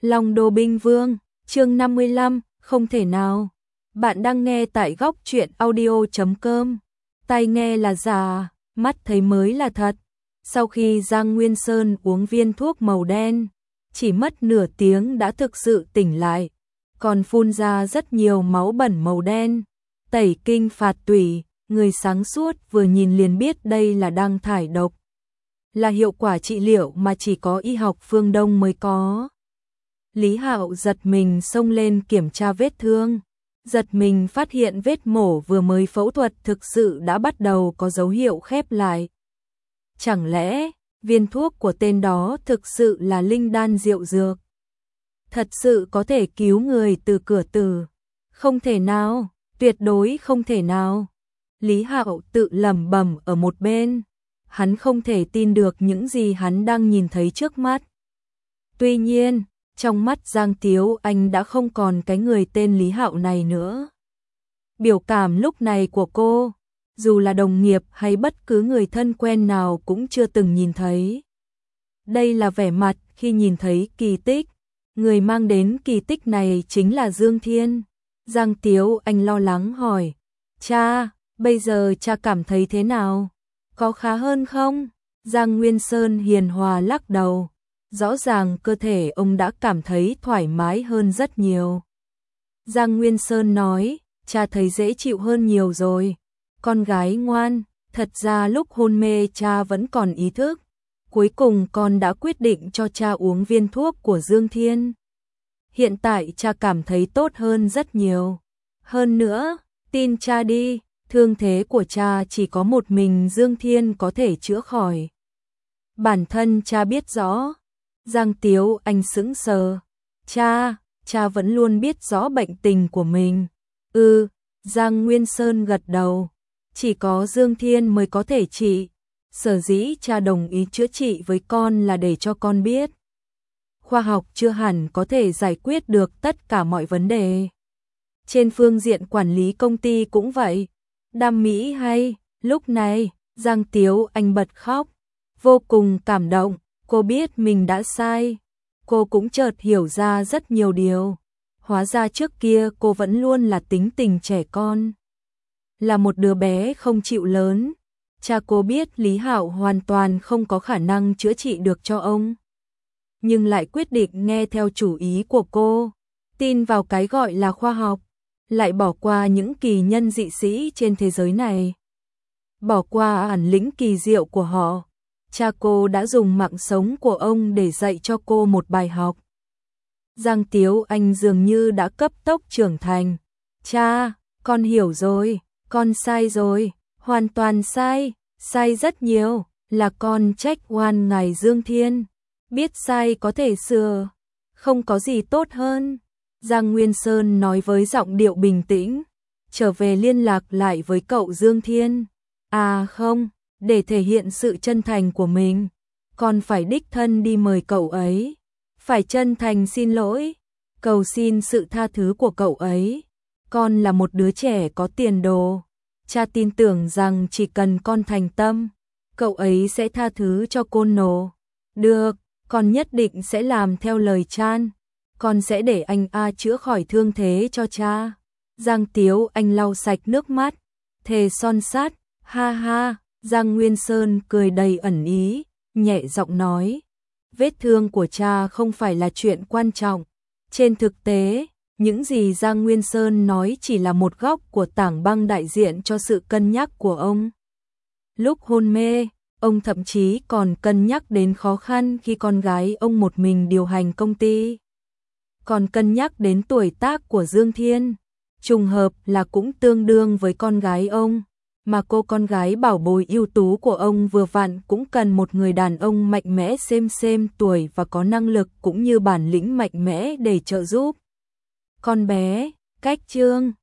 Long Đô Binh Vương, chương 55, không thể nào. Bạn đang nghe tại góc truyện audio.com. Tai nghe là giả, mắt thấy mới là thật. Sau khi Giang Nguyên Sơn uống viên thuốc màu đen, chỉ mất nửa tiếng đã thực sự tỉnh lại, còn phun ra rất nhiều máu bẩn màu đen, tẩy kinh phạt tủy, người sáng suốt vừa nhìn liền biết đây là đang thải độc. Là hiệu quả trị liệu mà chỉ có y học phương Đông mới có. Lý Hạo giật mình xông lên kiểm tra vết thương, giật mình phát hiện vết mổ vừa mới phẫu thuật thực sự đã bắt đầu có dấu hiệu khép lại. Chẳng lẽ viên thuốc của tên đó thực sự là linh đan diệu dược? Thật sự có thể cứu người từ cửa tử? Không thể nào, tuyệt đối không thể nào. Lý Hạo tự lẩm bẩm ở một bên, hắn không thể tin được những gì hắn đang nhìn thấy trước mắt. Tuy nhiên, trong mắt Giang Tiếu Anh đã không còn cái người tên Lý Hạo này nữa. Biểu cảm lúc này của cô, dù là đồng nghiệp hay bất cứ người thân quen nào cũng chưa từng nhìn thấy. Đây là vẻ mặt khi nhìn thấy kỳ tích. Người mang đến kỳ tích này chính là Dương Thiên. Giang Tiếu Anh lo lắng hỏi, cha, bây giờ cha cảm thấy thế nào? Có khá hơn không? Giang Nguyên Sơn hiền hòa lắc đầu. Rõ ràng cơ thể ông đã cảm thấy thoải mái hơn rất nhiều. Giang Nguyên Sơn nói, cha thấy dễ chịu hơn nhiều rồi. Con gái ngoan, thật ra lúc hôn mê cha vẫn còn ý thức. Cuối cùng con đã quyết định cho cha uống viên thuốc của Dương Thiên. Hiện tại cha cảm thấy tốt hơn rất nhiều. Hơn nữa, tin cha đi, thương thế của cha chỉ có một mình Dương Thiên có thể chữa khỏi. Bản thân cha biết rõ. Giang Tiếu Anh sững sờ. Cha vẫn luôn biết rõ bệnh tình của mình. Giang Nguyên Sơn gật đầu. Chỉ có Dương Thiên mới có thể trị. Sở dĩ cha đồng ý chữa trị với con là để cho con biết. Khoa học chưa hẳn có thể giải quyết được tất cả mọi vấn đề. Trên phương diện quản lý công ty cũng vậy. Đam mỹ hay, lúc này, Giang Tiếu Anh bật khóc. Vô cùng cảm động. Cô biết mình đã sai. Cô cũng chợt hiểu ra rất nhiều điều. Hóa ra trước kia cô vẫn luôn là tính tình trẻ con. Là một đứa bé không chịu lớn. Cha cô biết Lý Hạo hoàn toàn không có khả năng chữa trị được cho ông. Nhưng lại quyết định nghe theo chủ ý của cô. Tin vào cái gọi là khoa học. Lại bỏ qua những kỳ nhân dị sĩ trên thế giới này. Bỏ qua bản lĩnh kỳ diệu của họ. Cha cô đã dùng mạng sống của ông để dạy cho cô một bài học. Giang Tiếu Anh dường như đã cấp tốc trưởng thành. Cha, con hiểu rồi, con sai rồi, hoàn toàn sai, sai rất nhiều, là con trách oan ngài Dương Thiên. Biết sai có thể sửa, không có gì tốt hơn. Giang Nguyên Sơn nói với giọng điệu bình tĩnh, trở về liên lạc lại với cậu Dương Thiên. À không. Để thể hiện sự chân thành của mình, con phải đích thân đi mời cậu ấy, phải chân thành xin lỗi, cầu xin sự tha thứ của cậu ấy. Con là một đứa trẻ có tiền đồ, cha tin tưởng rằng chỉ cần con thành tâm, cậu ấy sẽ tha thứ cho con nồ. Được, con nhất định sẽ làm theo lời chan, con sẽ để anh chữa khỏi thương thế cho cha. Giang Tiếu Anh lau sạch nước mắt, thề son sắt, ha ha. Giang Nguyên Sơn cười đầy ẩn ý, nhẹ giọng nói, vết thương của cha không phải là chuyện quan trọng. Trên thực tế, những gì Giang Nguyên Sơn nói chỉ là một góc của tảng băng đại diện cho sự cân nhắc của ông. Lúc hôn mê, ông thậm chí còn cân nhắc đến khó khăn khi con gái ông một mình điều hành công ty. Còn cân nhắc đến tuổi tác của Dương Thiên, trùng hợp là cũng tương đương với con gái ông. Mà cô con gái bảo bối ưu tú của ông vừa vặn cũng cần một người đàn ông mạnh mẽ xem tuổi và có năng lực cũng như bản lĩnh mạnh mẽ để trợ giúp. Con bé, cách chương